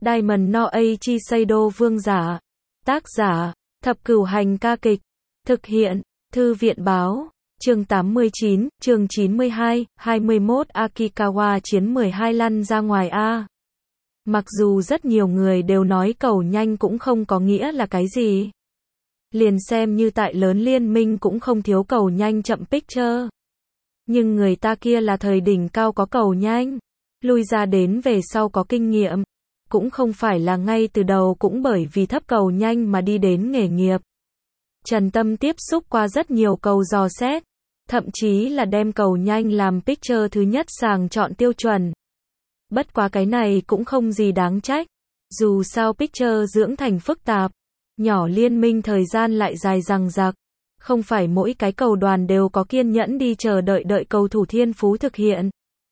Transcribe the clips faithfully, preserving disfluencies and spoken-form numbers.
Diamond no Eiichi Seido Vương giả. Tác giả, Thập Cửu Hành ca kịch. Thực hiện, Thư viện báo. Chương tám mươi chín, chương chín mươi hai, hai mươi mốt Akikawa chiến mười hai lăn ra ngoài a. Mặc dù rất nhiều người đều nói cầu nhanh cũng không có nghĩa là cái gì. Liền xem như tại lớn liên minh cũng không thiếu cầu nhanh chậm picture. Nhưng người ta kia là thời đỉnh cao có cầu nhanh. Lui ra đến về sau có kinh nghiệm. Cũng không phải là ngay từ đầu cũng bởi vì thấp cầu nhanh mà đi đến nghề nghiệp. Trần Tâm tiếp xúc qua rất nhiều cầu dò xét. Thậm chí là đem cầu nhanh làm picture thứ nhất sàng chọn tiêu chuẩn. Bất quá cái này cũng không gì đáng trách. Dù sao picture dưỡng thành phức tạp. Nhỏ liên minh thời gian lại dài dằng dặc. Không phải mỗi cái cầu đoàn đều có kiên nhẫn đi chờ đợi đợi cầu thủ thiên phú thực hiện.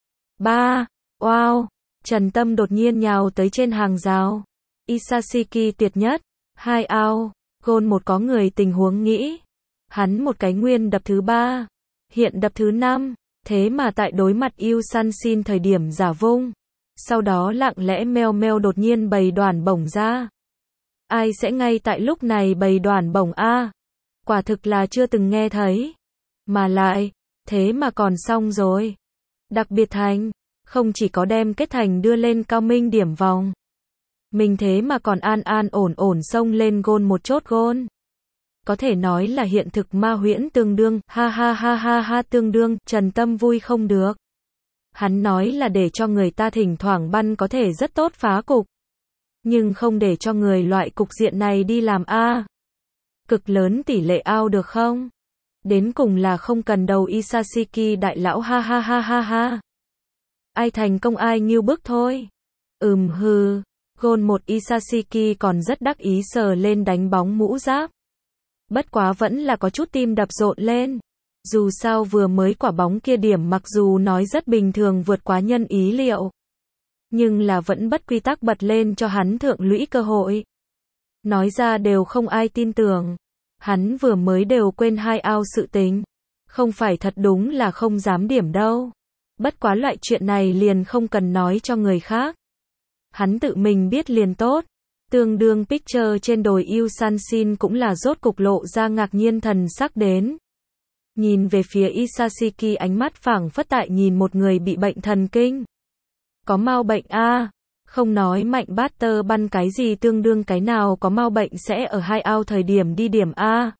ba. Wow! Trần Tâm đột nhiên nhào tới trên hàng rào. Isashiki tuyệt nhất. hai ao. Gôn một có người tình huống nghĩ. Hắn một cái nguyên đập thứ ba. Hiện đập thứ năm. Thế mà tại đối mặt Yu Sanshin thời điểm giả vung. Sau đó lặng lẽ meo meo đột nhiên bày đoàn bổng ra. Ai sẽ ngay tại lúc này bày đoàn bổng a? Quả thực là chưa từng nghe thấy. Mà lại, thế mà còn xong rồi. Đặc biệt thành, không chỉ có đem kết thành đưa lên cao minh điểm vòng. Mình thế mà còn an an ổn ổn xông lên gôn một chốt gôn. Có thể nói là hiện thực ma huyễn tương đương, ha ha ha ha ha tương đương, Trần Tâm vui không được. Hắn nói là để cho người ta thỉnh thoảng băn có thể rất tốt phá cục. Nhưng không để cho người loại cục diện này đi làm a. Cực lớn tỷ lệ ao được không? Đến cùng là không cần đầu Isashiki đại lão ha ha ha ha ha. Ai thành công ai nghiêu bức thôi. Ừm hừ, gôn một Isashiki còn rất đắc ý sờ lên đánh bóng mũ giáp. Bất quá vẫn là có chút tim đập rộn lên. Dù sao vừa mới quả bóng kia điểm mặc dù nói rất bình thường vượt quá nhân ý liệu. Nhưng là vẫn bất quy tắc bật lên cho hắn thượng lũy cơ hội. Nói ra đều không ai tin tưởng. Hắn vừa mới đều quên hai ao sự tình. Không phải thật đúng là không dám điểm đâu. Bất quá loại chuyện này liền không cần nói cho người khác. Hắn tự mình biết liền tốt. Tương đương picture trên đồi Yu Sanshin cũng là rốt cục lộ ra ngạc nhiên thần sắc đến. Nhìn về phía Isashiki ánh mắt phảng phất tại nhìn một người bị bệnh thần kinh. Có mau bệnh a, không nói mạnh bát tơ băn cái gì tương đương cái nào có mau bệnh sẽ ở hai ao thời điểm đi điểm a.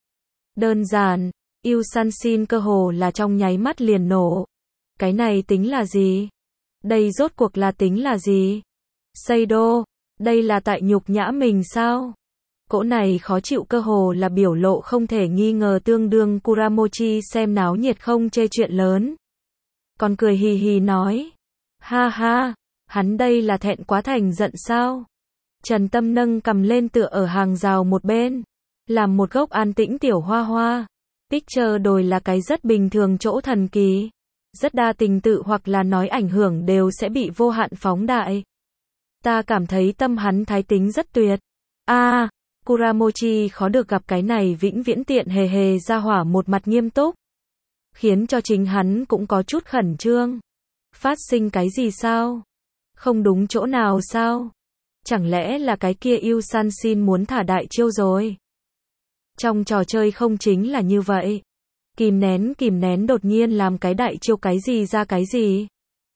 Đơn giản, Yu Sanshin cơ hồ là trong nháy mắt liền nổ. Cái này tính là gì? Đây rốt cuộc là tính là gì? Seido, đây là tại nhục nhã mình sao? Cỗ này khó chịu cơ hồ là biểu lộ không thể nghi ngờ tương đương Kuramochi xem náo nhiệt không chê chuyện lớn. Còn cười hì hì nói. Ha ha, hắn đây là thẹn quá thành giận sao? Trần Tâm nâng cầm lên tựa ở hàng rào một bên. Làm một gốc an tĩnh tiểu hoa hoa. Picture đồi là cái rất bình thường chỗ thần kỳ. Rất đa tình tự hoặc là nói ảnh hưởng đều sẽ bị vô hạn phóng đại. Ta cảm thấy tâm hắn thái tính rất tuyệt. A, à, Kuramochi khó được gặp cái này vĩnh viễn tiện hề hề ra hỏa một mặt nghiêm túc. Khiến cho chính hắn cũng có chút khẩn trương. Phát sinh cái gì sao? Không đúng chỗ nào sao? Chẳng lẽ là cái kia Yu Sanshin muốn thả đại chiêu rồi? Trong trò chơi không chính là như vậy. Kìm nén kìm nén đột nhiên làm cái đại chiêu cái gì ra cái gì?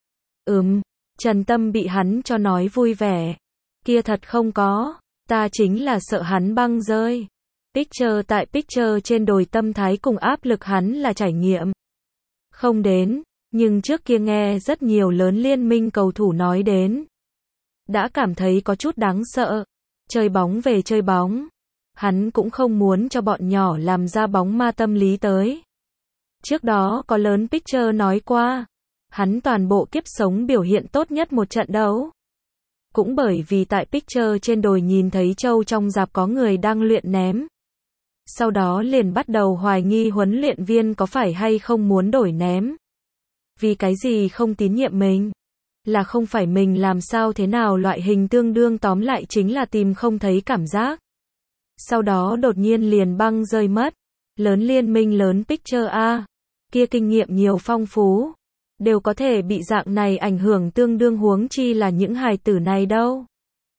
Ừm, Trần Tâm bị hắn cho nói vui vẻ. Kia thật không có, ta chính là sợ hắn băng rơi. Picture tại picture trên đồi tâm thái cùng áp lực hắn là trải nghiệm. Không đến, nhưng trước kia nghe rất nhiều lớn liên minh cầu thủ nói đến. Đã cảm thấy có chút đáng sợ. Chơi bóng về chơi bóng. Hắn cũng không muốn cho bọn nhỏ làm ra bóng ma tâm lý tới. Trước đó có lớn picture nói qua. Hắn toàn bộ kiếp sống biểu hiện tốt nhất một trận đấu. Cũng bởi vì tại picture trên đồi nhìn thấy châu trong rạp có người đang luyện ném. Sau đó liền bắt đầu hoài nghi huấn luyện viên có phải hay không muốn đổi ném. Vì cái gì không tín nhiệm mình? Là không phải mình làm sao thế nào loại hình tương đương tóm lại chính là tìm không thấy cảm giác. Sau đó đột nhiên liền băng rơi mất. Lớn liên minh lớn picture a. Kia kinh nghiệm nhiều phong phú. Đều có thể bị dạng này ảnh hưởng tương đương huống chi là những hài tử này đâu.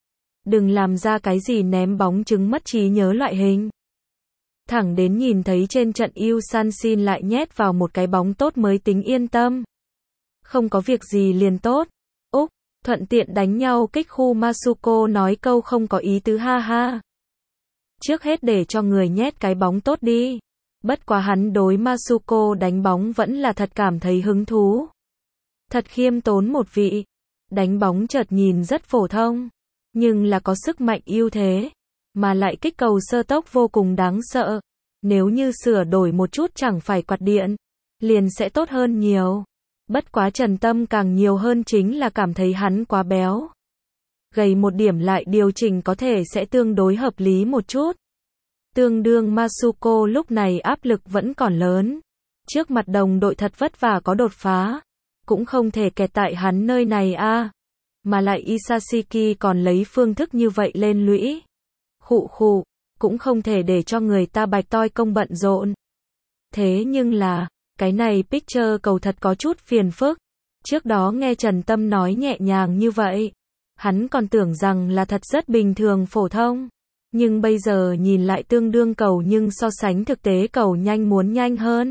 đừng làm ra cái gì ném bóng trứng mất trí nhớ loại hình. Thẳng đến nhìn thấy trên trận Ulsan Shin lại nhét vào một cái bóng tốt mới tính yên tâm. Không có việc gì liền tốt. Úc, thuận tiện đánh nhau kích khu Masuko nói câu không có ý tứ ha ha. Trước hết để cho người nhét cái bóng tốt đi. Bất quá hắn đối Masuko đánh bóng vẫn là thật cảm thấy hứng thú. Thật khiêm tốn một vị. Đánh bóng chợt nhìn rất phổ thông, nhưng là có sức mạnh ưu thế, mà lại kích cầu sơ tốc vô cùng đáng sợ. Nếu như sửa đổi một chút chẳng phải quạt điện, liền sẽ tốt hơn nhiều. Bất quá Trần Tâm càng nhiều hơn chính là cảm thấy hắn quá béo. Gầy một điểm lại điều chỉnh có thể sẽ tương đối hợp lý một chút. Tương đương Masuko lúc này áp lực vẫn còn lớn. Trước mặt đồng đội thật vất vả có đột phá. Cũng không thể kẹt tại hắn nơi này a à. Mà lại Isashiki còn lấy phương thức như vậy lên lũy. Khụ khụ, cũng không thể để cho người ta bạch toi công bận rộn. Thế nhưng là, cái này picture cầu thật có chút phiền phức. Trước đó nghe Trần Tâm nói nhẹ nhàng như vậy, hắn còn tưởng rằng là thật rất bình thường phổ thông. Nhưng bây giờ nhìn lại tương đương cầu nhưng so sánh thực tế cầu nhanh muốn nhanh hơn.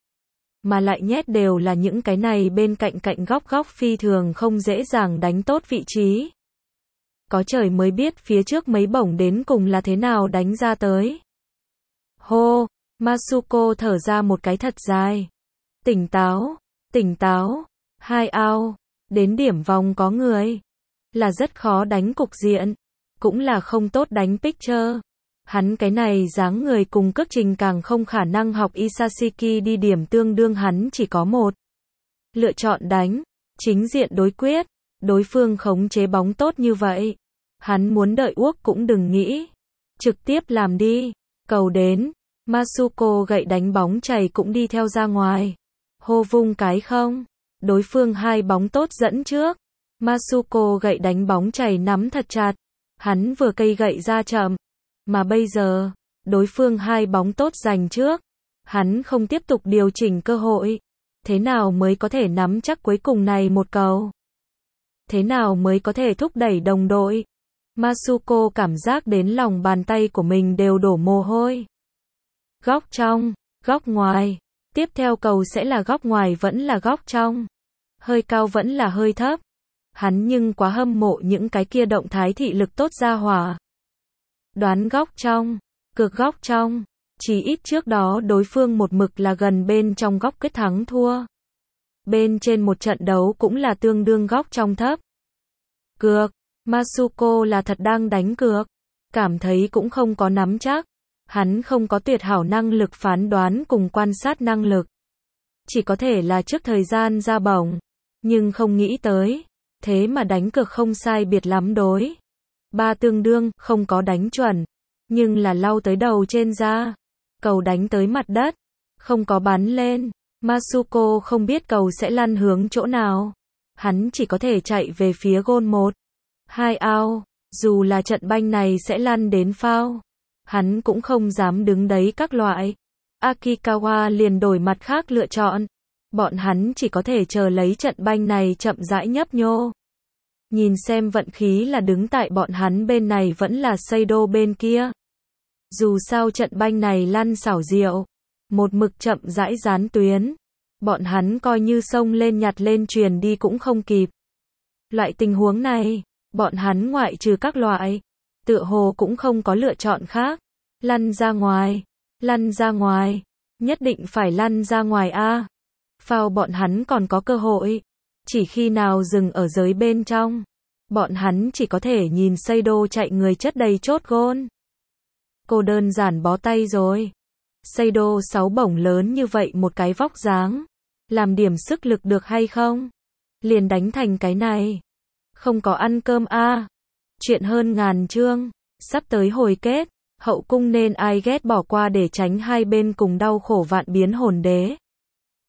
Mà lại nhét đều là những cái này bên cạnh cạnh góc góc phi thường không dễ dàng đánh tốt vị trí. Có trời mới biết phía trước mấy bổng đến cùng là thế nào đánh ra tới. Hô, Masuko thở ra một cái thật dài. Tỉnh táo, tỉnh táo, hai ao, đến điểm vòng có người. Là rất khó đánh cục diện, cũng là không tốt đánh picture. Hắn cái này dáng người cùng cước trình càng không khả năng học Isashiki đi điểm tương đương hắn chỉ có một. Lựa chọn đánh, chính diện đối quyết, đối phương khống chế bóng tốt như vậy. Hắn muốn đợi uốc cũng đừng nghĩ. Trực tiếp làm đi, cầu đến, Masuko gậy đánh bóng chày cũng đi theo ra ngoài. Hô vung cái không, đối phương hai bóng tốt dẫn trước. Masuko gậy đánh bóng chày nắm thật chặt, hắn vừa cây gậy ra chậm. Mà bây giờ, đối phương hai bóng tốt giành trước, hắn không tiếp tục điều chỉnh cơ hội. Thế nào mới có thể nắm chắc cuối cùng này một cầu? Thế nào mới có thể thúc đẩy đồng đội? Masuko cảm giác đến lòng bàn tay của mình đều đổ mồ hôi. Góc trong, góc ngoài, tiếp theo cầu sẽ là góc ngoài vẫn là góc trong. Hơi cao vẫn là hơi thấp. Hắn nhưng quá hâm mộ những cái kia động thái thị lực tốt ra hỏa. Đoán góc trong, cược góc trong, chỉ ít trước đó đối phương một mực là gần bên trong góc quyết thắng thua. Bên trên một trận đấu cũng là tương đương góc trong thấp. Cược, Masuko là thật đang đánh cược, cảm thấy cũng không có nắm chắc. Hắn không có tuyệt hảo năng lực phán đoán cùng quan sát năng lực. Chỉ có thể là trước thời gian ra bổng, nhưng không nghĩ tới, thế mà đánh cược không sai biệt lắm đối. Ba tương đương, không có đánh chuẩn, nhưng là lau tới đầu trên da. Cầu đánh tới mặt đất, không có bắn lên. Masuko không biết cầu sẽ lăn hướng chỗ nào. Hắn chỉ có thể chạy về phía gôn một. Hai ao, dù là trận banh này sẽ lăn đến phao. Hắn cũng không dám đứng đấy các loại. Akikawa liền đổi mặt khác lựa chọn. Bọn hắn chỉ có thể chờ lấy trận banh này chậm rãi nhấp nhô. Nhìn xem vận khí là đứng tại bọn hắn bên này vẫn là Seido bên kia. Dù sao trận banh này lăn xảo diệu, một mực chậm rãi dán tuyến. Bọn hắn coi như xông lên nhặt lên truyền đi cũng không kịp. Loại tình huống này, bọn hắn ngoại trừ các loại, tựa hồ cũng không có lựa chọn khác. Lăn ra ngoài, lăn ra ngoài, nhất định phải lăn ra ngoài a. Phao bọn hắn còn có cơ hội. Chỉ khi nào dừng ở giới bên trong, bọn hắn chỉ có thể nhìn Seido chạy người chất đầy chốt gôn. Cô đơn giản bó tay rồi. Seido sáu bổng lớn như vậy một cái vóc dáng, làm điểm sức lực được hay không? Liền đánh thành cái này. Không có ăn cơm a. À. Chuyện hơn ngàn chương, sắp tới hồi kết, hậu cung nên ai ghét bỏ qua để tránh hai bên cùng đau khổ vạn biến hồn đế.